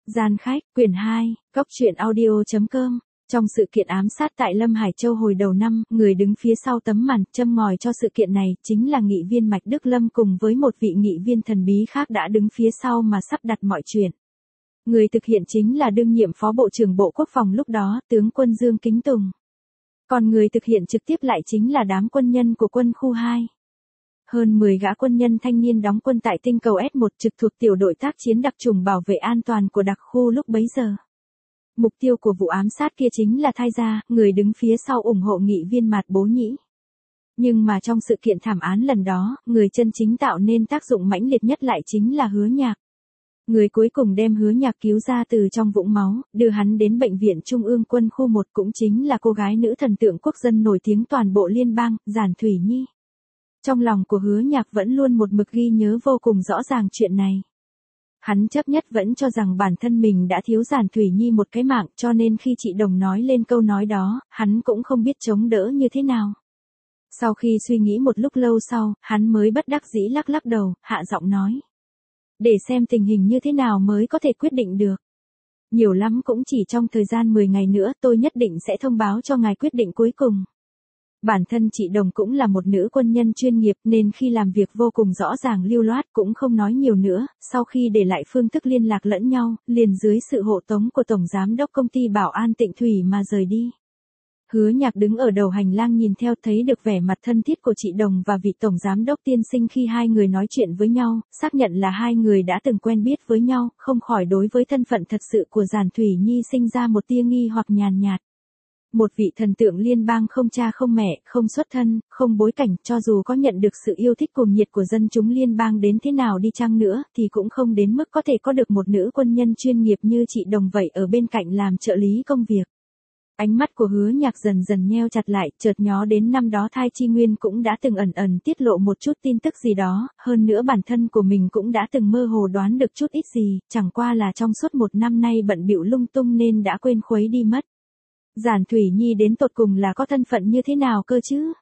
Gian khách, quyển 2, Góc truyện audio.com. Trong sự kiện ám sát tại Lâm Hải Châu hồi đầu năm, người đứng phía sau tấm màn châm ngòi cho sự kiện này chính là nghị viên Mạch Đức Lâm cùng với một vị nghị viên thần bí khác đã đứng phía sau mà sắp đặt mọi chuyện. Người thực hiện chính là đương nhiệm Phó Bộ trưởng Bộ Quốc phòng lúc đó, tướng quân Dương Kính Tùng. Còn người thực hiện trực tiếp lại chính là đám quân nhân của quân khu 2. Hơn 10 gã quân nhân thanh niên đóng quân tại tinh cầu S1 trực thuộc tiểu đội tác chiến đặc chủng bảo vệ an toàn của đặc khu lúc bấy giờ. Mục tiêu của vụ ám sát kia chính là Thay Gia, người đứng phía sau ủng hộ nghị viên Mạt Bố Nhĩ. Nhưng mà trong sự kiện thảm án lần đó, người chân chính tạo nên tác dụng mãnh liệt nhất lại chính là Hứa Nhạc. Người cuối cùng đem Hứa Nhạc cứu ra từ trong vũng máu, đưa hắn đến bệnh viện Trung ương quân khu 1 cũng chính là cô gái nữ thần tượng quốc dân nổi tiếng toàn bộ liên bang, Giản Thủy Nhi. Trong lòng của Hứa Nhạc vẫn luôn một mực ghi nhớ vô cùng rõ ràng chuyện này. Hắn chấp nhất vẫn cho rằng bản thân mình đã thiếu Giản Thủy Nhi một cái mạng, cho nên khi chị Đồng nói lên câu nói đó, hắn cũng không biết chống đỡ như thế nào. Sau khi suy nghĩ một lúc lâu sau, hắn mới bất đắc dĩ lắc lắc đầu, hạ giọng nói. Để xem tình hình như thế nào mới có thể quyết định được. Nhiều lắm cũng chỉ trong thời gian 10 ngày nữa tôi nhất định sẽ thông báo cho ngài quyết định cuối cùng. Bản thân chị Đồng cũng là một nữ quân nhân chuyên nghiệp nên khi làm việc vô cùng rõ ràng lưu loát cũng không nói nhiều nữa, sau khi để lại phương thức liên lạc lẫn nhau, liền dưới sự hộ tống của Tổng Giám đốc Công ty Bảo An Tịnh Thủy mà rời đi. Hứa Nhạc đứng ở đầu hành lang nhìn theo thấy được vẻ mặt thân thiết của chị Đồng và vị Tổng Giám đốc tiên sinh khi hai người nói chuyện với nhau, xác nhận là hai người đã từng quen biết với nhau, không khỏi đối với thân phận thật sự của Giản Thủy Nhi sinh ra một tia nghi hoặc nhàn nhạt. Một vị thần tượng liên bang không cha không mẹ, không xuất thân, không bối cảnh, cho dù có nhận được sự yêu thích cuồng nhiệt của dân chúng liên bang đến thế nào đi chăng nữa, thì cũng không đến mức có thể có được một nữ quân nhân chuyên nghiệp như chị Đồng vậy ở bên cạnh làm trợ lý công việc. Ánh mắt của Hứa Nhạc dần dần nheo chặt lại, chợt nhớ đến năm đó Thai Chi Nguyên cũng đã từng ẩn ẩn tiết lộ một chút tin tức gì đó, hơn nữa bản thân của mình cũng đã từng mơ hồ đoán được chút ít gì, chẳng qua là trong suốt một năm nay bận bịu lung tung nên đã quên khuấy đi mất. Giản Thủy Nhi đến tột cùng là có thân phận như thế nào cơ chứ?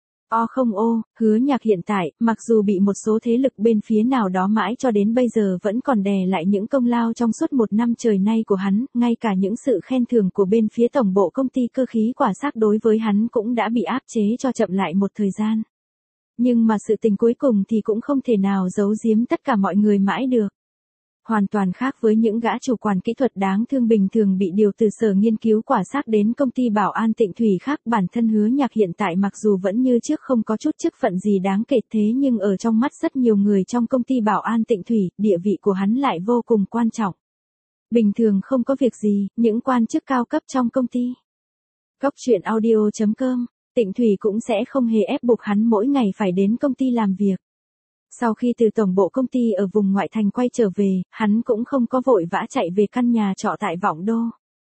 Hứa Nhạc hiện tại, mặc dù bị một số thế lực bên phía nào đó mãi cho đến bây giờ vẫn còn đè lại những công lao trong suốt một năm trời nay của hắn, ngay cả những sự khen thưởng của bên phía tổng bộ công ty cơ khí quả xác đối với hắn cũng đã bị áp chế cho chậm lại một thời gian. Nhưng mà sự tình cuối cùng thì cũng không thể nào giấu giếm tất cả mọi người mãi được. Hoàn toàn khác với những gã chủ quản kỹ thuật đáng thương bình thường bị điều từ sở nghiên cứu quả xác đến công ty Bảo An Tịnh Thủy khác, bản thân Hứa Nhạc hiện tại mặc dù vẫn như trước không có chút chức phận gì đáng kể thế nhưng ở trong mắt rất nhiều người trong công ty Bảo An Tịnh Thủy, địa vị của hắn lại vô cùng quan trọng. Bình thường không có việc gì, những quan chức cao cấp trong công ty. Góc truyện audio.com, Tịnh Thủy cũng sẽ không hề ép buộc hắn mỗi ngày phải đến công ty làm việc. Sau khi từ tổng bộ công ty ở vùng ngoại thành quay trở về, hắn cũng không có vội vã chạy về căn nhà trọ tại Vọng Đô.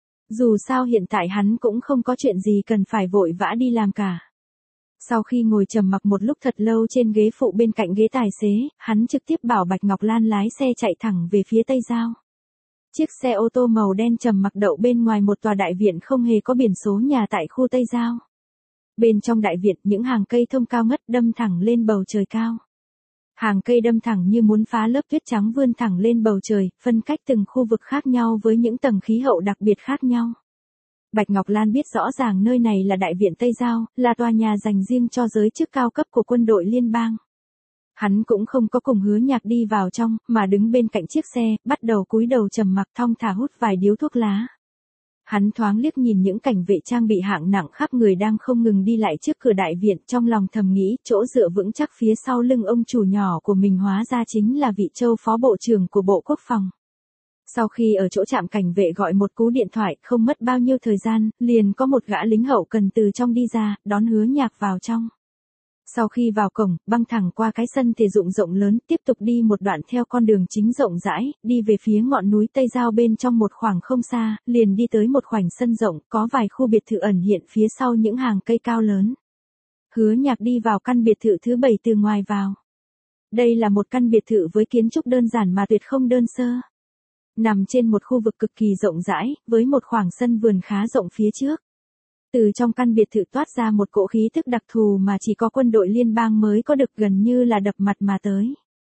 Dù sao hiện tại hắn cũng không có chuyện gì cần phải vội vã đi làm cả. Sau khi ngồi trầm mặc một lúc thật lâu trên ghế phụ bên cạnh ghế tài xế, hắn trực tiếp bảo Bạch Ngọc Lan lái xe chạy thẳng về phía Tây Giao. Chiếc xe ô tô màu đen trầm mặc đậu bên ngoài một tòa đại viện không hề có biển số nhà tại khu Tây Giao. Bên trong đại viện những hàng cây thông cao ngất đâm thẳng lên bầu trời cao. Hàng cây đâm thẳng như muốn phá lớp tuyết trắng vươn thẳng lên bầu trời, phân cách từng khu vực khác nhau với những tầng khí hậu đặc biệt khác nhau. Bạch Ngọc Lan biết rõ ràng nơi này là Đại viện Tây Giao, là tòa nhà dành riêng cho giới chức cao cấp của quân đội liên bang. Hắn cũng không có cùng Hứa Nhạc đi vào trong, mà đứng bên cạnh chiếc xe, bắt đầu cúi đầu trầm mặc thong thả hút vài điếu thuốc lá. Hắn thoáng liếc nhìn những cảnh vệ trang bị hạng nặng khắp người đang không ngừng đi lại trước cửa đại viện, trong lòng thầm nghĩ, chỗ dựa vững chắc phía sau lưng ông chủ nhỏ của mình hóa ra chính là vị Châu Phó Bộ trưởng của Bộ Quốc phòng. Sau khi ở chỗ trạm cảnh vệ gọi một cú điện thoại, không mất bao nhiêu thời gian, liền có một gã lính hậu cần từ trong đi ra, đón Hứa Nhạc vào trong. Sau khi vào cổng, băng thẳng qua cái sân thể dụng rộng lớn, tiếp tục đi một đoạn theo con đường chính rộng rãi, đi về phía ngọn núi Tây Giao bên trong một khoảng không xa, liền đi tới một khoảnh sân rộng, có vài khu biệt thự ẩn hiện phía sau những hàng cây cao lớn. Hứa Nhạc đi vào căn biệt thự thứ 7 từ ngoài vào. Đây là một căn biệt thự với kiến trúc đơn giản mà tuyệt không đơn sơ. Nằm trên một khu vực cực kỳ rộng rãi, với một khoảng sân vườn khá rộng phía trước. Từ trong căn biệt thự toát ra một cỗ khí thức đặc thù mà chỉ có quân đội liên bang mới có được, gần như là đập mặt mà tới.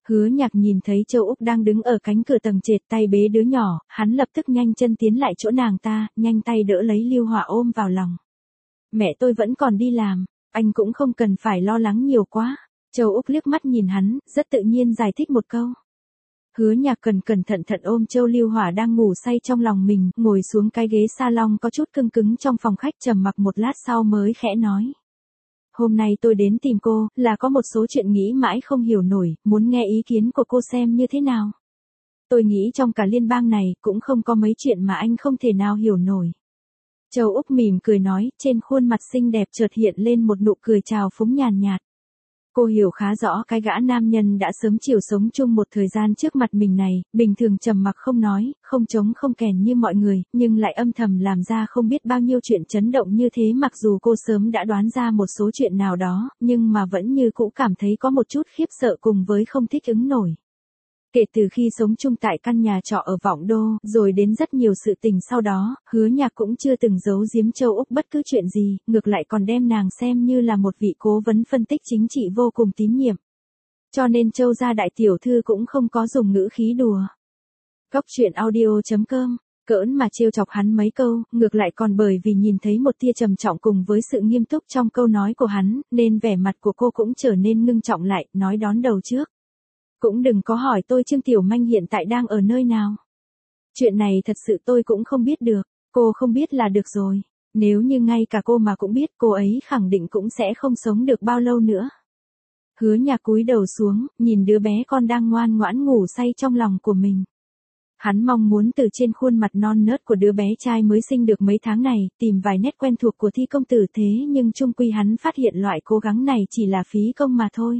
Hứa Nhạc nhìn thấy Châu Úc đang đứng ở cánh cửa tầng trệt tay bế đứa nhỏ, hắn lập tức nhanh chân tiến lại chỗ nàng ta, nhanh tay đỡ lấy Lưu Hỏa ôm vào lòng. Mẹ tôi vẫn còn đi làm, anh cũng không cần phải lo lắng nhiều quá. Châu Úc liếc mắt nhìn hắn, rất tự nhiên giải thích một câu. Hứa Nhạc cẩn thận ôm Châu Lưu Hỏa đang ngủ say trong lòng mình, ngồi xuống cái ghế salon có chút cứng cứng trong phòng khách, trầm mặc một lát sau mới khẽ nói. Hôm nay tôi đến tìm cô, là có một số chuyện nghĩ mãi không hiểu nổi, muốn nghe ý kiến của cô xem như thế nào. Tôi nghĩ trong cả liên bang này cũng không có mấy chuyện mà anh không thể nào hiểu nổi. Châu Úc mỉm cười nói, trên khuôn mặt xinh đẹp chợt hiện lên một nụ cười trào phúng nhàn nhạt. Cô hiểu khá rõ cái gã nam nhân đã sớm chịu sống chung một thời gian trước mặt mình này, bình thường trầm mặc không nói, không trống không kèn như mọi người, nhưng lại âm thầm làm ra không biết bao nhiêu chuyện chấn động như thế, mặc dù cô sớm đã đoán ra một số chuyện nào đó, nhưng mà vẫn như cũ cảm thấy có một chút khiếp sợ cùng với không thích ứng nổi. Kể từ khi sống chung tại căn nhà trọ ở Vọng Đô, rồi đến rất nhiều sự tình sau đó, Hứa Nhạc cũng chưa từng giấu giếm Châu Úc bất cứ chuyện gì, ngược lại còn đem nàng xem như là một vị cố vấn phân tích chính trị vô cùng tín nhiệm. Cho nên Châu gia đại tiểu thư cũng không có dùng ngữ khí đùa. Góc truyện audio.com, cỡn mà trêu chọc hắn mấy câu, ngược lại còn bởi vì nhìn thấy một tia trầm trọng cùng với sự nghiêm túc trong câu nói của hắn, nên vẻ mặt của cô cũng trở nên ngưng trọng lại, nói đón đầu trước. Cũng đừng có hỏi tôi Trương Tiểu Manh hiện tại đang ở nơi nào. Chuyện này thật sự tôi cũng không biết được, cô không biết là được rồi. Nếu như ngay cả cô mà cũng biết, cô ấy khẳng định cũng sẽ không sống được bao lâu nữa. Hứa Nhạc cúi đầu xuống, nhìn đứa bé con đang ngoan ngoãn ngủ say trong lòng của mình. Hắn mong muốn từ trên khuôn mặt non nớt của đứa bé trai mới sinh được mấy tháng này, tìm vài nét quen thuộc của Thi công tử, thế nhưng chung quy hắn phát hiện loại cố gắng này chỉ là phí công mà thôi.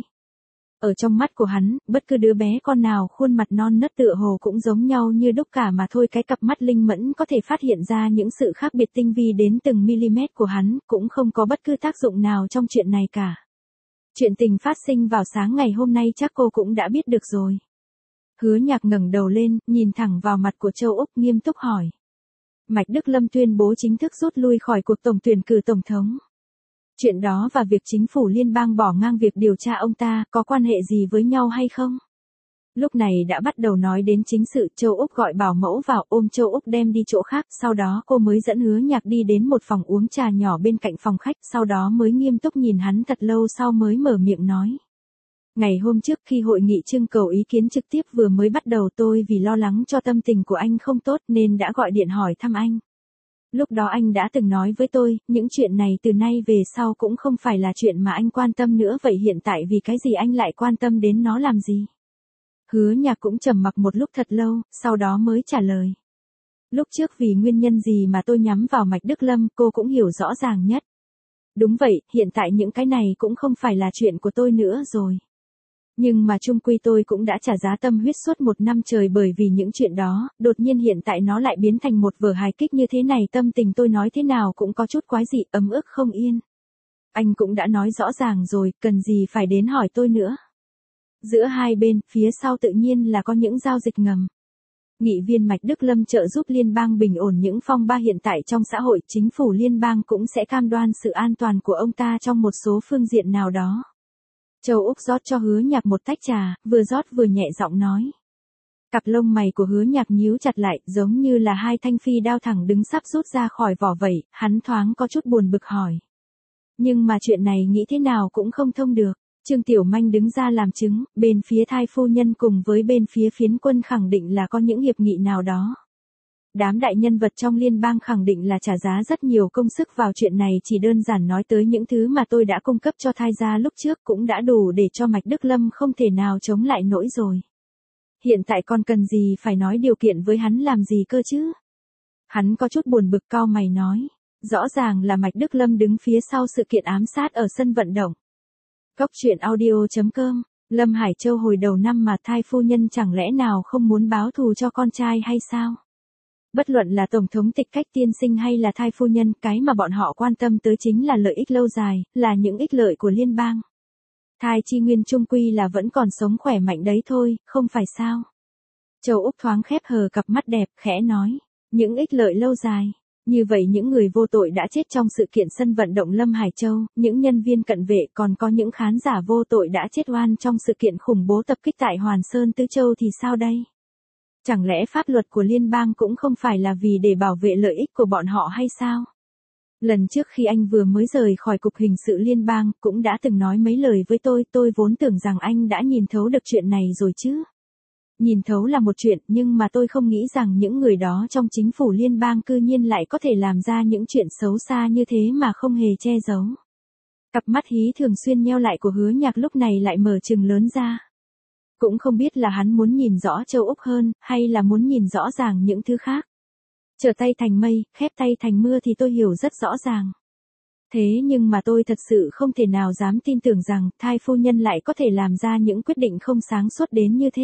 Ở trong mắt của hắn, bất cứ đứa bé con nào khuôn mặt non nớt tựa hồ cũng giống nhau như đúc cả mà thôi, cái cặp mắt linh mẫn có thể phát hiện ra những sự khác biệt tinh vi đến từng mm của hắn, cũng không có bất cứ tác dụng nào trong chuyện này cả. Chuyện tình phát sinh vào sáng ngày hôm nay chắc cô cũng đã biết được rồi. Hứa Nhạc ngẩng đầu lên, nhìn thẳng vào mặt của Châu Úc, nghiêm túc hỏi. Mạch Đức Lâm tuyên bố chính thức rút lui khỏi cuộc tổng tuyển cử tổng thống. Chuyện đó và việc chính phủ liên bang bỏ ngang việc điều tra ông ta có quan hệ gì với nhau hay không? Lúc này đã bắt đầu nói đến chính sự, Châu Úc gọi bảo mẫu vào, ôm Châu Úc đem đi chỗ khác, sau đó cô mới dẫn Hứa Nhạc đi đến một phòng uống trà nhỏ bên cạnh phòng khách, sau đó mới nghiêm túc nhìn hắn thật lâu sau mới mở miệng nói. Ngày hôm trước khi hội nghị trưng cầu ý kiến trực tiếp vừa mới bắt đầu, tôi vì lo lắng cho tâm tình của anh không tốt nên đã gọi điện hỏi thăm anh. Lúc đó anh đã từng nói với tôi, những chuyện này từ nay về sau cũng không phải là chuyện mà anh quan tâm nữa, vậy hiện tại vì cái gì anh lại quan tâm đến nó làm gì? Hứa Nhạc cũng trầm mặc một lúc thật lâu, sau đó mới trả lời. Lúc trước vì nguyên nhân gì mà tôi nhắm vào Mạch Đức Lâm, cô cũng hiểu rõ ràng nhất. Đúng vậy, hiện tại những cái này cũng không phải là chuyện của tôi nữa rồi. Nhưng mà chung quy tôi cũng đã trả giá tâm huyết suốt 1 năm trời bởi vì những chuyện đó, đột nhiên hiện tại nó lại biến thành một vở hài kịch như thế này, tâm tình tôi nói thế nào cũng có chút quái dị, ấm ức không yên. Anh cũng đã nói rõ ràng rồi, cần gì phải đến hỏi tôi nữa. Giữa hai bên, phía sau tự nhiên là có những giao dịch ngầm. Nghị viên Mạch Đức Lâm trợ giúp liên bang bình ổn những phong ba hiện tại trong xã hội, chính phủ liên bang cũng sẽ cam đoan sự an toàn của ông ta trong một số phương diện nào đó. Châu Úc rót cho Hứa Nhạc một tách trà, vừa rót vừa nhẹ giọng nói. Cặp lông mày của Hứa Nhạc nhíu chặt lại, giống như là hai thanh phi đao thẳng đứng sắp rút ra khỏi vỏ vậy, hắn thoáng có chút buồn bực hỏi. Nhưng mà chuyện này nghĩ thế nào cũng không thông được. Trương Tiểu Manh đứng ra làm chứng, bên phía Thai phu nhân cùng với bên phía phiến quân khẳng định là có những hiệp nghị nào đó. Đám đại nhân vật trong liên bang khẳng định là trả giá rất nhiều công sức vào chuyện này, chỉ đơn giản nói tới những thứ mà tôi đã cung cấp cho Thai gia lúc trước cũng đã đủ để cho Mạch Đức Lâm không thể nào chống lại nổi rồi. Hiện tại còn cần gì phải nói điều kiện với hắn làm gì cơ chứ? Hắn có chút buồn bực cau mày nói. Rõ ràng là Mạch Đức Lâm đứng phía sau sự kiện ám sát ở sân vận động. Góc truyện audio.com, Lâm Hải Châu hồi đầu năm mà Thai phu nhân chẳng lẽ nào không muốn báo thù cho con trai hay sao? Bất luận là Tổng thống Tịch Cách tiên sinh hay là Thai phu nhân, cái mà bọn họ quan tâm tới chính là lợi ích lâu dài, là những ích lợi của liên bang. Thai Chi Nguyên chung quy là vẫn còn sống khỏe mạnh đấy thôi, không phải sao? Châu Úc thoáng khép hờ cặp mắt đẹp, khẽ nói. Những ích lợi lâu dài. Như vậy những người vô tội đã chết trong sự kiện sân vận động Lâm Hải Châu, những nhân viên cận vệ còn có những khán giả vô tội đã chết oan trong sự kiện khủng bố tập kích tại Hoàn Sơn Tứ Châu thì sao đây? Chẳng lẽ pháp luật của liên bang cũng không phải là vì để bảo vệ lợi ích của bọn họ hay sao? Lần trước khi anh vừa mới rời khỏi Cục Hình sự Liên bang, cũng đã từng nói mấy lời với tôi vốn tưởng rằng anh đã nhìn thấu được chuyện này rồi chứ. Nhìn thấu là một chuyện, nhưng mà tôi không nghĩ rằng những người đó trong chính phủ liên bang cư nhiên lại có thể làm ra những chuyện xấu xa như thế mà không hề che giấu. Cặp mắt hí thường xuyên nheo lại của Hứa Nhạc lúc này lại mở trừng lớn ra. Cũng không biết là hắn muốn nhìn rõ Châu Úc hơn, hay là muốn nhìn rõ ràng những thứ khác. Trở tay thành mây, khép tay thành mưa thì tôi hiểu rất rõ ràng. Thế nhưng mà tôi thật sự không thể nào dám tin tưởng rằng thai phu nhân lại có thể làm ra những quyết định không sáng suốt đến như thế.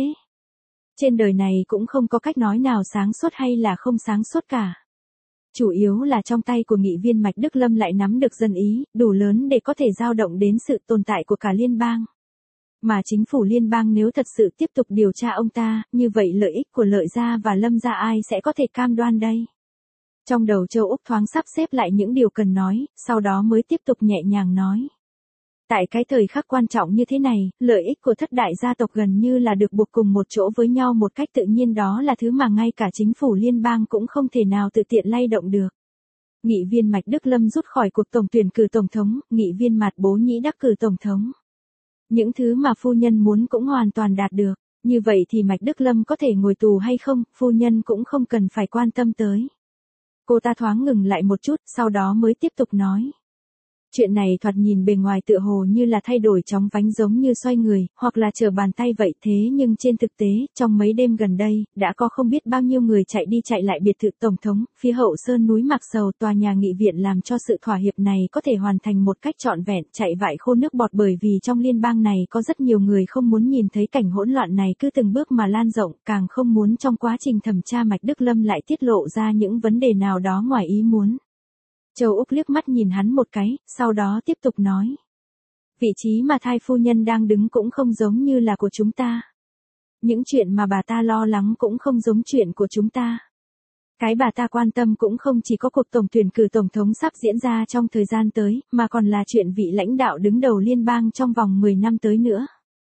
Trên đời này cũng không có cách nói nào sáng suốt hay là không sáng suốt cả. Chủ yếu là trong tay của nghị viên Mạch Đức Lâm lại nắm được dân ý, đủ lớn để có thể dao động đến sự tồn tại của cả liên bang. Mà chính phủ liên bang nếu thật sự tiếp tục điều tra ông ta, như vậy lợi ích của Lợi gia và Lâm gia ai sẽ có thể cam đoan đây? Trong đầu Châu Úc thoáng sắp xếp lại những điều cần nói, sau đó mới tiếp tục nhẹ nhàng nói. Tại cái thời khắc quan trọng như thế này, lợi ích của thất đại gia tộc gần như là được buộc cùng một chỗ với nhau một cách tự nhiên, đó là thứ mà ngay cả chính phủ liên bang cũng không thể nào tự tiện lay động được. Nghị viên Mạch Đức Lâm rút khỏi cuộc tổng tuyển cử tổng thống, nghị viên Mạt Bố Nhĩ đắc cử tổng thống. Những thứ mà phu nhân muốn cũng hoàn toàn đạt được, như vậy thì Mạch Đức Lâm có thể ngồi tù hay không, phu nhân cũng không cần phải quan tâm tới. Cô ta thoáng ngừng lại một chút, sau đó mới tiếp tục nói. Chuyện này thoạt nhìn bề ngoài tựa hồ như là thay đổi chóng vánh giống như xoay người, hoặc là trở bàn tay vậy, thế nhưng trên thực tế, trong mấy đêm gần đây, đã có không biết bao nhiêu người chạy đi chạy lại biệt thự tổng thống, phía hậu sơn núi Mạc Sầu, tòa nhà nghị viện làm cho sự thỏa hiệp này có thể hoàn thành một cách trọn vẹn, chạy vại khô nước bọt, bởi vì trong liên bang này có rất nhiều người không muốn nhìn thấy cảnh hỗn loạn này cứ từng bước mà lan rộng, càng không muốn trong quá trình thẩm tra Mạch Đức Lâm lại tiết lộ ra những vấn đề nào đó ngoài ý muốn. Châu Úc liếc mắt nhìn hắn một cái, sau đó tiếp tục nói. Vị trí mà thai phu nhân đang đứng cũng không giống như là của chúng ta. Những chuyện mà bà ta lo lắng cũng không giống chuyện của chúng ta. Cái bà ta quan tâm cũng không chỉ có cuộc tổng tuyển cử tổng thống sắp diễn ra trong thời gian tới, mà còn là chuyện vị lãnh đạo đứng đầu liên bang trong vòng 10 năm tới nữa.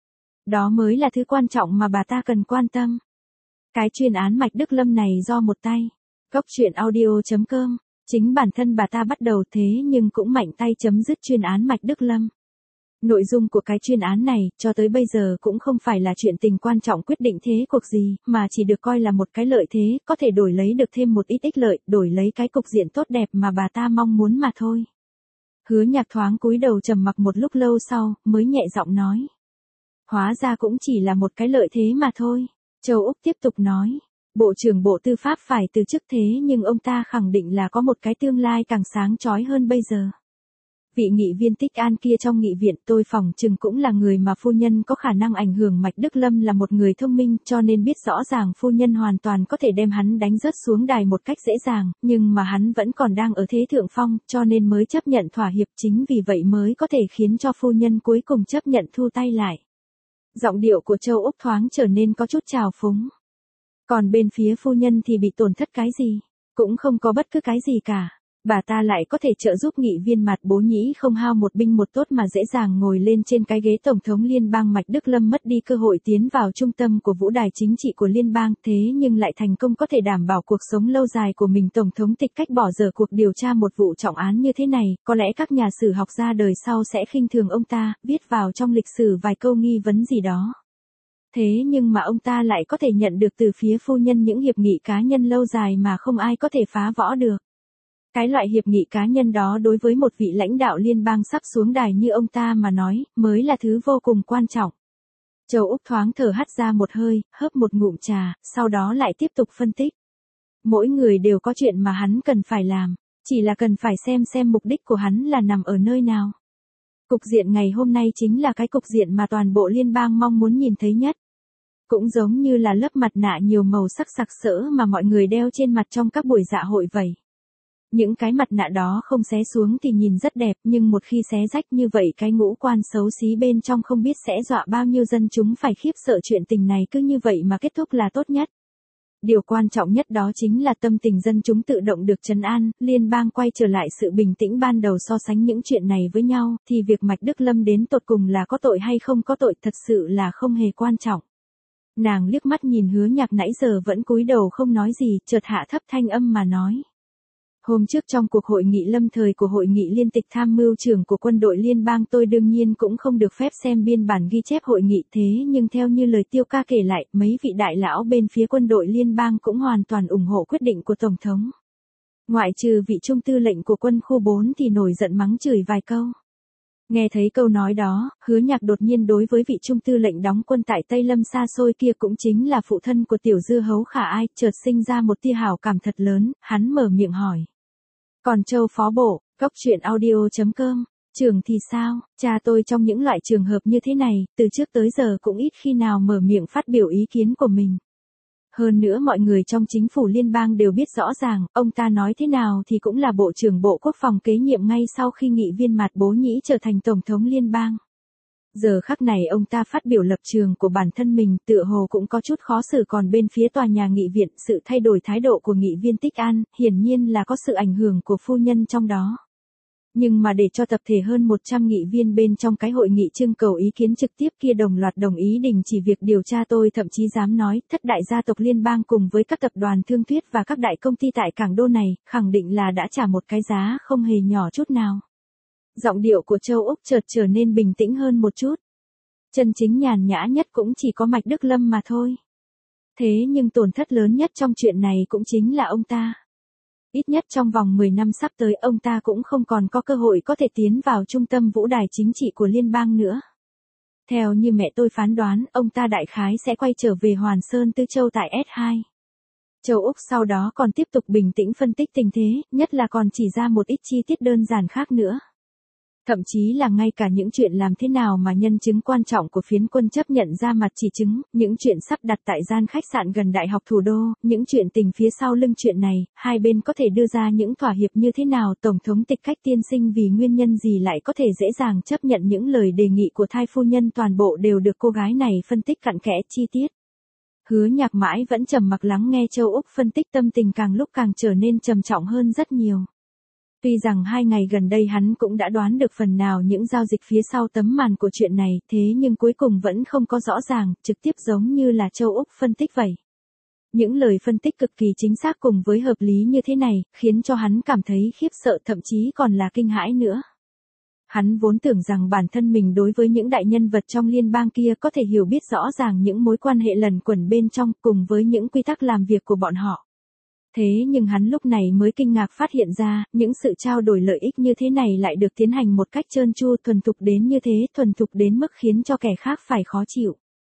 Đó mới là thứ quan trọng mà bà ta cần quan tâm. Cái chuyên án Mạch Đức Lâm này do một tay. Góc truyện audio.com. Chính bản thân bà ta bắt đầu thế nhưng cũng mạnh tay chấm dứt chuyên án Mạch Đức Lâm. Nội dung của cái chuyên án này, cho tới bây giờ cũng không phải là chuyện tình quan trọng quyết định thế cuộc gì, mà chỉ được coi là một cái lợi thế, có thể đổi lấy được thêm một ít ích lợi, đổi lấy cái cục diện tốt đẹp mà bà ta mong muốn mà thôi. Hứa Nhạc thoáng cúi đầu trầm mặc một lúc lâu sau, mới nhẹ giọng nói. Hóa ra cũng chỉ là một cái lợi thế mà thôi. Châu Úc tiếp tục nói. Bộ trưởng Bộ Tư pháp phải từ chức thế nhưng ông ta khẳng định là có một cái tương lai càng sáng chói hơn bây giờ. Vị nghị viên Tích An kia trong nghị viện tôi phỏng chừng cũng là người mà phu nhân có khả năng ảnh hưởng. Mạch Đức Lâm là một người thông minh cho nên biết rõ ràng phu nhân hoàn toàn có thể đem hắn đánh rớt xuống đài một cách dễ dàng, nhưng mà hắn vẫn còn đang ở thế thượng phong cho nên mới chấp nhận thỏa hiệp, chính vì vậy mới có thể khiến cho phu nhân cuối cùng chấp nhận thu tay lại. Giọng điệu của Châu Úc thoáng trở nên có chút trào phúng. Còn bên phía phu nhân thì bị tổn thất cái gì? Cũng không có bất cứ cái gì cả. Bà ta lại có thể trợ giúp nghị viên Mạt Bố Nhĩ không hao một binh một tốt mà dễ dàng ngồi lên trên cái ghế tổng thống liên bang. Mạch Đức Lâm mất đi cơ hội tiến vào trung tâm của vũ đài chính trị của liên bang, thế nhưng lại thành công có thể đảm bảo cuộc sống lâu dài của mình. Tổng thống Tịch cách bỏ dở cuộc điều tra một vụ trọng án như thế này, có lẽ các nhà sử học ra đời sau sẽ khinh thường ông ta, viết vào trong lịch sử vài câu nghi vấn gì đó. Thế nhưng mà ông ta lại có thể nhận được từ phía phu nhân những hiệp nghị cá nhân lâu dài mà không ai có thể phá vỡ được. Cái loại hiệp nghị cá nhân đó đối với một vị lãnh đạo liên bang sắp xuống đài như ông ta mà nói, mới là thứ vô cùng quan trọng. Châu Úc thoáng thở hắt ra một hơi, hớp một ngụm trà, sau đó lại tiếp tục phân tích. Mỗi người đều có chuyện mà hắn cần phải làm, chỉ là cần phải xem mục đích của hắn là nằm ở nơi nào. Cục diện ngày hôm nay chính là cái cục diện mà toàn bộ liên bang mong muốn nhìn thấy nhất. Cũng giống như là lớp mặt nạ nhiều màu sắc sặc sỡ mà mọi người đeo trên mặt trong các buổi dạ hội vậy. Những cái mặt nạ đó không xé xuống thì nhìn rất đẹp, nhưng một khi xé rách như vậy cái ngũ quan xấu xí bên trong không biết sẽ dọa bao nhiêu dân chúng phải khiếp sợ. Chuyện tình này cứ như vậy mà kết thúc là tốt nhất. Điều quan trọng nhất đó chính là tâm tình dân chúng tự động được trấn an, liên bang quay trở lại sự bình tĩnh ban đầu. So sánh những chuyện này với nhau, thì việc Mạch Đức Lâm đến tột cùng là có tội hay không có tội thật sự là không hề quan trọng. Nàng liếc mắt nhìn Hứa Nhạc nãy giờ vẫn cúi đầu không nói gì, chợt hạ thấp thanh âm mà nói. Hôm trước trong cuộc hội nghị lâm thời của hội nghị liên tịch tham mưu trưởng của quân đội liên bang, tôi đương nhiên cũng không được phép xem biên bản ghi chép hội nghị, thế nhưng theo như lời Tiêu ca kể lại, mấy vị đại lão bên phía quân đội liên bang cũng hoàn toàn ủng hộ quyết định của Tổng thống. Ngoại trừ vị trung tư lệnh của quân khu 4 thì nổi giận mắng chửi vài câu. Nghe thấy câu nói đó, Hứa Nhạc đột nhiên đối với vị trung tư lệnh đóng quân tại Tây Lâm xa xôi kia cũng chính là phụ thân của tiểu dư hấu Khả Ai, chợt sinh ra một tia hảo cảm thật lớn, hắn mở miệng hỏi. Còn Châu phó bộ, góc truyện audio.com, trường thì sao? Cha tôi trong những loại trường hợp như thế này, từ trước tới giờ cũng ít khi nào mở miệng phát biểu ý kiến của mình. Hơn nữa mọi người trong chính phủ liên bang đều biết rõ ràng, ông ta nói thế nào thì cũng là Bộ trưởng Bộ Quốc phòng kế nhiệm ngay sau khi nghị viên Mạt Bố Nhĩ trở thành Tổng thống liên bang. Giờ khắc này ông ta phát biểu lập trường của bản thân mình, tựa hồ cũng có chút khó xử, còn bên phía tòa nhà nghị viện, sự thay đổi thái độ của nghị viên Tích An, hiển nhiên là có sự ảnh hưởng của phu nhân trong đó. Nhưng mà để cho tập thể hơn 100 nghị viên bên trong cái hội nghị trưng cầu ý kiến trực tiếp kia đồng loạt đồng ý đình chỉ việc điều tra, tôi thậm chí dám nói, thất đại gia tộc liên bang cùng với các tập đoàn thương thuyết và các đại công ty tại cảng đô này, khẳng định là đã trả một cái giá không hề nhỏ chút nào. Giọng điệu của Châu Úc chợt trở nên bình tĩnh hơn một chút. Chân chính nhàn nhã nhất cũng chỉ có Mạch Đức Lâm mà thôi. Thế nhưng tổn thất lớn nhất trong chuyện này cũng chính là ông ta. Ít nhất trong vòng 10 năm sắp tới ông ta cũng không còn có cơ hội có thể tiến vào trung tâm vũ đài chính trị của liên bang nữa. Theo như mẹ tôi phán đoán, ông ta đại khái sẽ quay trở về Hoàn Sơn Tư Châu tại S2. Châu Úc sau đó còn tiếp tục bình tĩnh phân tích tình thế, nhất là còn chỉ ra một ít chi tiết đơn giản khác nữa. Thậm chí là ngay cả những chuyện làm thế nào mà nhân chứng quan trọng của phiến quân chấp nhận ra mặt chỉ chứng, những chuyện sắp đặt tại gian khách sạn gần Đại học Thủ đô, những chuyện tình phía sau lưng chuyện này, hai bên có thể đưa ra những thỏa hiệp như thế nào, Tổng thống Tịch Cách tiên sinh vì nguyên nhân gì lại có thể dễ dàng chấp nhận những lời đề nghị của thai phu nhân, toàn bộ đều được cô gái này phân tích cặn kẽ chi tiết. Hứa Nhạc mãi vẫn trầm mặc lắng nghe Châu Úc phân tích, tâm tình càng lúc càng trở nên trầm trọng hơn rất nhiều. Tuy rằng 2 ngày gần đây hắn cũng đã đoán được phần nào những giao dịch phía sau tấm màn của chuyện này, thế nhưng cuối cùng vẫn không có rõ ràng, trực tiếp giống như là Châu Úc phân tích vậy. Những lời phân tích cực kỳ chính xác cùng với hợp lý như thế này, khiến cho hắn cảm thấy khiếp sợ, thậm chí còn là kinh hãi nữa. Hắn vốn tưởng rằng bản thân mình đối với những đại nhân vật trong liên bang kia có thể hiểu biết rõ ràng những mối quan hệ lẩn quẩn bên trong cùng với những quy tắc làm việc của bọn họ. Thế nhưng hắn lúc này mới kinh ngạc phát hiện ra, những sự trao đổi lợi ích như thế này lại được tiến hành một cách trơn tru, thuần thục đến như thế, thuần thục đến mức khiến cho kẻ khác phải khó chịu.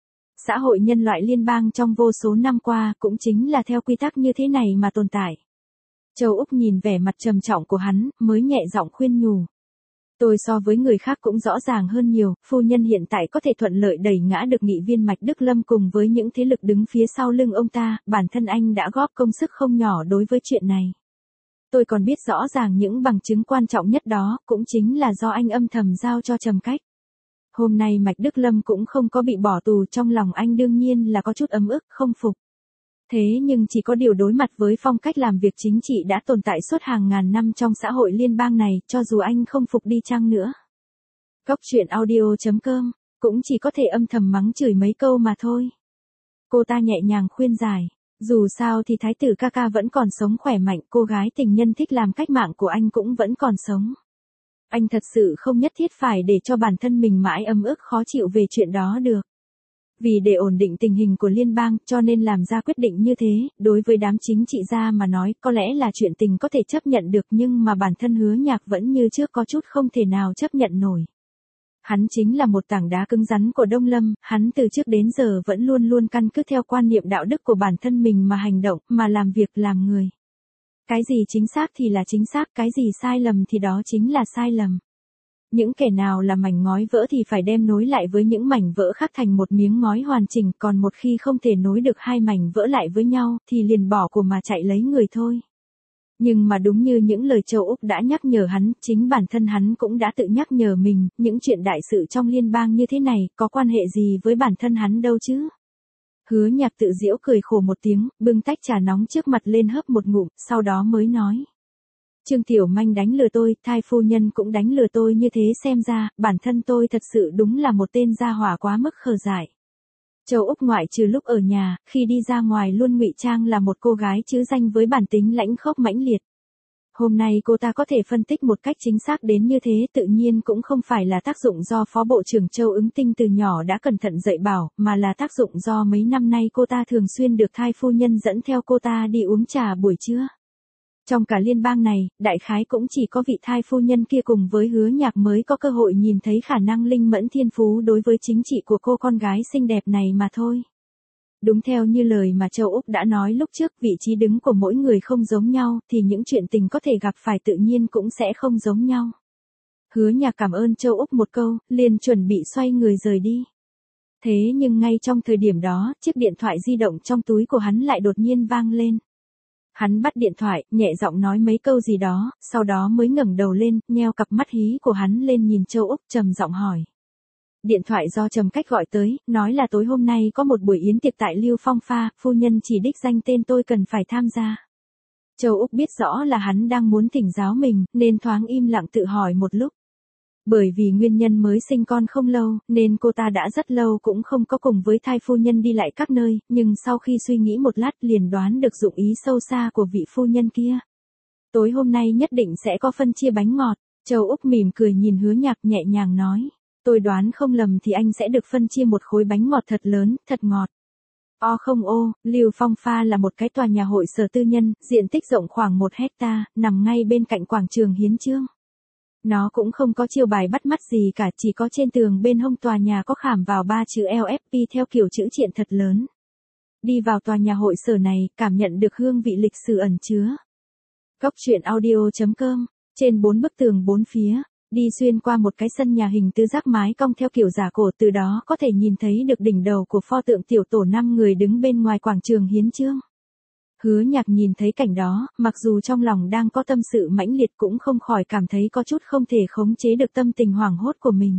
Xã hội nhân loại liên bang trong vô số năm qua cũng chính là theo quy tắc như thế này mà tồn tại. Châu Úc nhìn vẻ mặt trầm trọng của hắn, mới nhẹ giọng khuyên nhủ. Tôi so với người khác cũng rõ ràng hơn nhiều, phu nhân hiện tại có thể thuận lợi đẩy ngã được nghị viên Mạch Đức Lâm cùng với những thế lực đứng phía sau lưng ông ta, bản thân anh đã góp công sức không nhỏ đối với chuyện này. Tôi còn biết rõ ràng những bằng chứng quan trọng nhất đó, cũng chính là do anh âm thầm giao cho Trầm Cách. Hôm nay Mạch Đức Lâm cũng không có bị bỏ tù, trong lòng anh đương nhiên là có chút ấm ức, không phục. Thế nhưng chỉ có điều đối mặt với phong cách làm việc chính trị đã tồn tại suốt hàng ngàn năm trong xã hội liên bang này, cho dù anh không phục đi chăng nữa. Góc truyện audio.com, cũng chỉ có thể âm thầm mắng chửi mấy câu mà thôi. Cô ta nhẹ nhàng khuyên giải, dù sao thì thái tử ca ca vẫn còn sống khỏe mạnh, cô gái tình nhân thích làm cách mạng của anh cũng vẫn còn sống. Anh thật sự không nhất thiết phải để cho bản thân mình mãi ấm ức khó chịu về chuyện đó được. Vì để ổn định tình hình của liên bang, cho nên làm ra quyết định như thế, đối với đám chính trị gia mà nói, có lẽ là chuyện tình có thể chấp nhận được, nhưng mà bản thân Hứa Nhạc vẫn như trước có chút không thể nào chấp nhận nổi. Hắn chính là một tảng đá cứng rắn của Đông Lâm, hắn từ trước đến giờ vẫn luôn luôn căn cứ theo quan niệm đạo đức của bản thân mình mà hành động, mà làm việc làm người. Cái gì chính xác thì là chính xác, cái gì sai lầm thì đó chính là sai lầm. Những kẻ nào là mảnh ngói vỡ thì phải đem nối lại với những mảnh vỡ khác thành một miếng ngói hoàn chỉnh, còn một khi không thể nối được hai mảnh vỡ lại với nhau, thì liền bỏ của mà chạy lấy người thôi. Nhưng mà đúng như những lời Châu Úc đã nhắc nhở hắn, chính bản thân hắn cũng đã tự nhắc nhở mình, những chuyện đại sự trong liên bang như thế này, có quan hệ gì với bản thân hắn đâu chứ. Hứa Nhạc tự giễu cười khổ một tiếng, bưng tách trà nóng trước mặt lên hớp một ngụm, sau đó mới nói. Trương Tiểu Manh đánh lừa tôi, Thai phu nhân cũng đánh lừa tôi, như thế xem ra, bản thân tôi thật sự đúng là một tên gia hỏa quá mức khờ dại. Châu Úc ngoại trừ lúc ở nhà, khi đi ra ngoài luôn ngụy trang là một cô gái chữ danh với bản tính lãnh khốc mãnh liệt. Hôm nay cô ta có thể phân tích một cách chính xác đến như thế tự nhiên cũng không phải là tác dụng do Phó Bộ trưởng Châu Ứng Tinh từ nhỏ đã cẩn thận dạy bảo, mà là tác dụng do mấy năm nay cô ta thường xuyên được Thai phu nhân dẫn theo cô ta đi uống trà buổi trưa. Trong cả liên bang này, đại khái cũng chỉ có vị Thai phu nhân kia cùng với Hứa Nhạc mới có cơ hội nhìn thấy khả năng linh mẫn thiên phú đối với chính trị của cô con gái xinh đẹp này mà thôi. Đúng theo như lời mà Châu Úc đã nói lúc trước, vị trí đứng của mỗi người không giống nhau, thì những chuyện tình có thể gặp phải tự nhiên cũng sẽ không giống nhau. Hứa Nhạc cảm ơn Châu Úc một câu, liền chuẩn bị xoay người rời đi. Thế nhưng ngay trong thời điểm đó, chiếc điện thoại di động trong túi của hắn lại đột nhiên vang lên. Hắn bắt điện thoại, nhẹ giọng nói mấy câu gì đó, sau đó mới ngẩng đầu lên, nheo cặp mắt hí của hắn lên nhìn Châu Úc, trầm giọng hỏi. Điện thoại do Trầm Cách gọi tới, nói là tối hôm nay có một buổi yến tiệc tại Lưu Phong Pha, phu nhân chỉ đích danh tên tôi cần phải tham gia. Châu Úc biết rõ là hắn đang muốn thỉnh giáo mình, nên thoáng im lặng tự hỏi một lúc. Bởi vì nguyên nhân mới sinh con không lâu, nên cô ta đã rất lâu cũng không có cùng với Thai phu nhân đi lại các nơi, nhưng sau khi suy nghĩ một lát liền đoán được dụng ý sâu xa của vị phu nhân kia. Tối hôm nay nhất định sẽ có phân chia bánh ngọt. Châu Úc mỉm cười nhìn Hứa Nhạc nhẹ nhàng nói. Tôi đoán không lầm thì anh sẽ được phân chia một khối bánh ngọt thật lớn, thật ngọt. Lưu Phong Pha là một cái tòa nhà hội sở tư nhân, diện tích rộng khoảng 1 hecta, nằm ngay bên cạnh quảng trường Hiến Chương. Nó cũng không có chiêu bài bắt mắt gì cả, chỉ có trên tường bên hông tòa nhà có khảm vào 3 chữ LFP theo kiểu chữ triện thật lớn. Đi vào tòa nhà hội sở này, cảm nhận được hương vị lịch sử ẩn chứa. Góc truyện audio.com, trên 4 bức tường 4 phía. Đi xuyên qua một cái sân nhà hình tứ giác mái cong theo kiểu giả cổ, từ đó có thể nhìn thấy được đỉnh đầu của pho tượng tiểu tổ 5 người đứng bên ngoài quảng trường Hiến Chương. Hứa Nhạc nhìn thấy cảnh đó, mặc dù trong lòng đang có tâm sự mãnh liệt cũng không khỏi cảm thấy có chút không thể khống chế được tâm tình hoảng hốt của mình.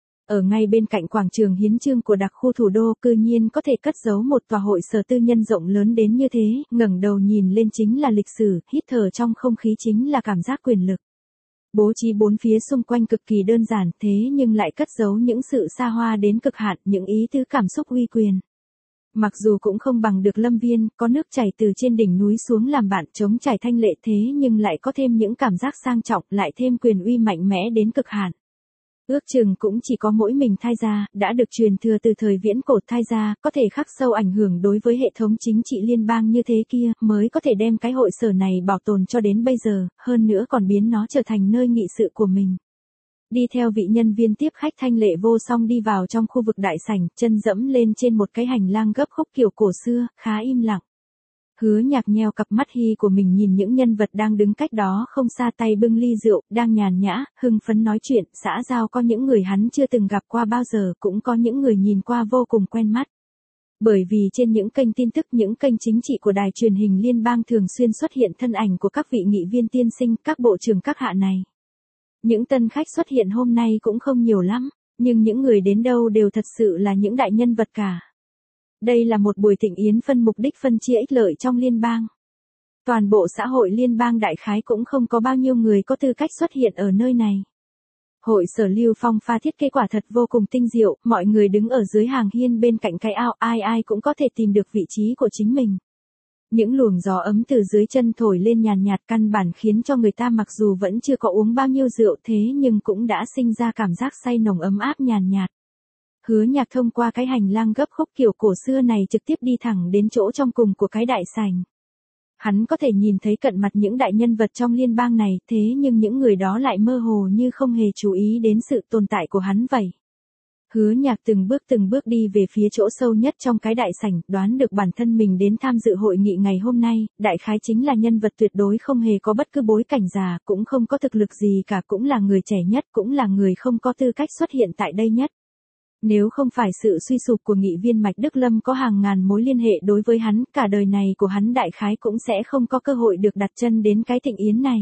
Ở ngay bên cạnh quảng trường Hiến Chương của đặc khu thủ đô, cư nhiên có thể cất giấu một tòa hội sở tư nhân rộng lớn đến như thế, ngẩng đầu nhìn lên chính là lịch sử, hít thở trong không khí chính là cảm giác quyền lực. Bố trí bốn phía xung quanh cực kỳ đơn giản, thế nhưng lại cất giấu những sự xa hoa đến cực hạn, những ý tứ cảm xúc uy quyền. Mặc dù cũng không bằng được Lâm Viên, có nước chảy từ trên đỉnh núi xuống làm bạn chống trải thanh lệ, thế nhưng lại có thêm những cảm giác sang trọng, lại thêm quyền uy mạnh mẽ đến cực hạn. Ước chừng cũng chỉ có mỗi mình Thai gia, đã được truyền thừa từ thời viễn cổ Thai gia, có thể khắc sâu ảnh hưởng đối với hệ thống chính trị liên bang như thế kia, mới có thể đem cái hội sở này bảo tồn cho đến bây giờ, hơn nữa còn biến nó trở thành nơi nghị sự của mình. Đi theo vị nhân viên tiếp khách thanh lệ vô song đi vào trong khu vực đại sảnh, chân dẫm lên trên một cái hành lang gấp khúc kiểu cổ xưa, khá im lặng. Hứa Nhạc nheo cặp mắt hi của mình nhìn những nhân vật đang đứng cách đó không xa, tay bưng ly rượu, đang nhàn nhã, hưng phấn nói chuyện, xã giao, có những người hắn chưa từng gặp qua bao giờ, cũng có những người nhìn qua vô cùng quen mắt. Bởi vì trên những kênh tin tức, những kênh chính trị của đài truyền hình liên bang thường xuyên xuất hiện thân ảnh của các vị nghị viên tiên sinh, các bộ trưởng các hạ này. Những tân khách xuất hiện hôm nay cũng không nhiều lắm, nhưng những người đến đâu đều thật sự là những đại nhân vật cả. Đây là một buổi thịnh yến phân mục đích phân chia ích lợi trong liên bang. Toàn bộ xã hội liên bang đại khái cũng không có bao nhiêu người có tư cách xuất hiện ở nơi này. Hội sở Lưu Phong Pha thiết kế quả thật vô cùng tinh diệu, mọi người đứng ở dưới hàng hiên bên cạnh cái ao, ai ai cũng có thể tìm được vị trí của chính mình. Những luồng gió ấm từ dưới chân thổi lên nhàn nhạt, căn bản khiến cho người ta mặc dù vẫn chưa có uống bao nhiêu rượu thế nhưng cũng đã sinh ra cảm giác say nồng ấm áp nhàn nhạt. Hứa Nhạc thông qua cái hành lang gấp khúc kiểu cổ xưa này trực tiếp đi thẳng đến chỗ trong cùng của cái đại sảnh. Hắn có thể nhìn thấy cận mặt những đại nhân vật trong liên bang này, thế nhưng những người đó lại mơ hồ như không hề chú ý đến sự tồn tại của hắn vậy. Hứa Nhạc từng bước đi về phía chỗ sâu nhất trong cái đại sảnh, đoán được bản thân mình đến tham dự hội nghị ngày hôm nay, đại khái chính là nhân vật tuyệt đối không hề có bất cứ bối cảnh già, cũng không có thực lực gì cả, cũng là người trẻ nhất, cũng là người không có tư cách xuất hiện tại đây nhất. Nếu không phải sự suy sụp của nghị viên Mạch Đức Lâm có hàng ngàn mối liên hệ đối với hắn, cả đời này của hắn đại khái cũng sẽ không có cơ hội được đặt chân đến cái thịnh yến này.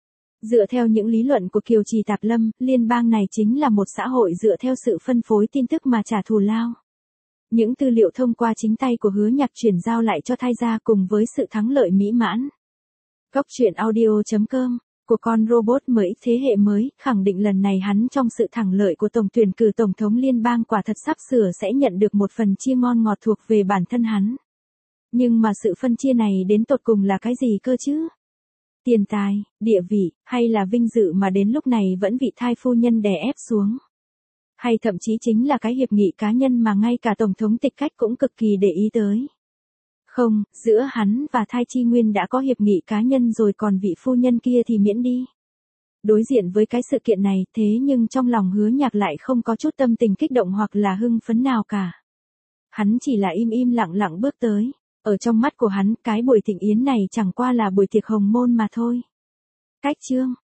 Dựa theo những lý luận của Kiều Trì Tạp Lâm, liên bang này chính là một xã hội dựa theo sự phân phối tin tức mà trả thù lao. Những tư liệu thông qua chính tay của Hứa Nhạc chuyển giao lại cho Thay Gia cùng với sự thắng lợi mỹ mãn. Góc truyện audio.com của con robot MX thế hệ mới, khẳng định lần này hắn trong sự thắng lợi của tổng tuyển cử tổng thống liên bang quả thật sắp sửa sẽ nhận được một phần chia ngon ngọt thuộc về bản thân hắn. Nhưng mà sự phân chia này đến tột cùng là cái gì cơ chứ? Tiền tài, địa vị, hay là vinh dự mà đến lúc này vẫn vị Thay phu nhân đè ép xuống? Hay thậm chí chính là cái hiệp nghị cá nhân mà ngay cả Tổng thống Tịch Cách cũng cực kỳ để ý tới? Không, giữa hắn và Thay Chi Nguyên đã có hiệp nghị cá nhân rồi, còn vị phu nhân kia thì miễn đi. Đối diện với cái sự kiện này, thế nhưng trong lòng Hứa Nhạc lại không có chút tâm tình kích động hoặc là hưng phấn nào cả. Hắn chỉ là im im lặng lặng bước tới. Ở trong mắt của hắn, cái buổi thịnh yến này chẳng qua là buổi tiệc hồng môn mà thôi. Cách chương